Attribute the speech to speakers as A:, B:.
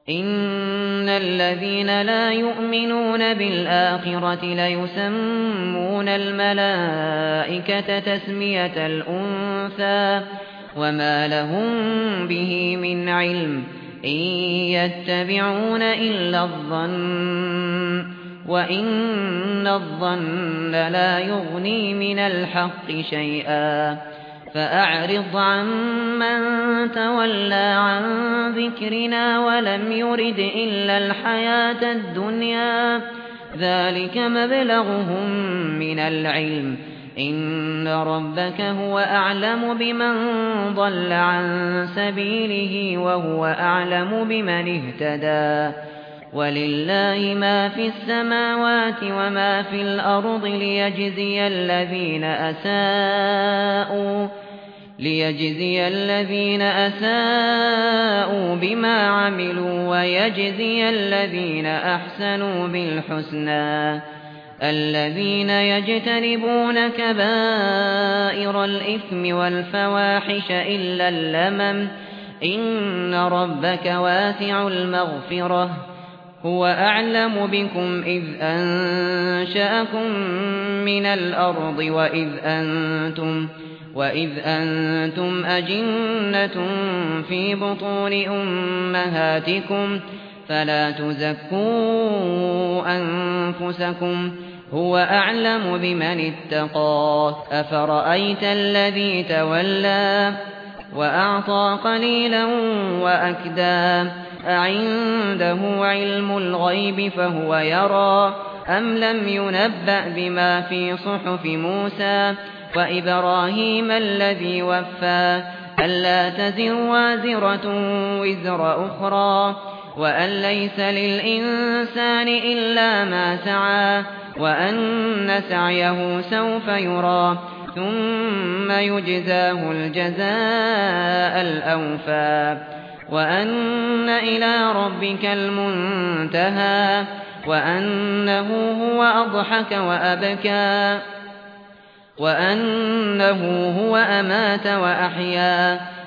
A: إن الذين لا يؤمنون بالآخرة ليسمون الملائكة تسمية الأنثى وما لهم به من علم إن يتبعون إلا الظن وإن الظن لا يغني من الحق شيئا فأعرض عمن تولى عن ذكرنا ولم يرد إلا الحياة الدنيا ذلك مبلغهم من العلم إن ربك هو أعلم بمن ضل عن سبيله وهو أعلم بمن اهتدى ولله ما في السماوات وما في الأرض ليجزي الذين أساءوا بما عملوا ويجزي الذين أحسنوا بالحسنى الذين يجتنبون كبائر الإثم والفواحش إلا اللمم إن ربك واسع المغفرة هو أعلم بكم إذ أنشأكم من الأرض وإذ أنتم أجنة في بطون أمهاتكم فلا تزكوا أنفسكم هو أعلم بمن اتقى أفرأيت الذي تولى وأعطى قليلا وأكدى أعنده علم الغيب فهو يرى أم لم ينبأ بما في صحف موسى وإبراهيم الذي وفى ألا تزر وازرة وزر أخرى وأن ليس للإنسان إلا ما سعى وأن سعيه سوف يرى ثم يجزاه الجزاء الأوفى وأن إلى ربك المنتهى وأنه هو أضحك وأبكى وأنه هو أمات وأحيا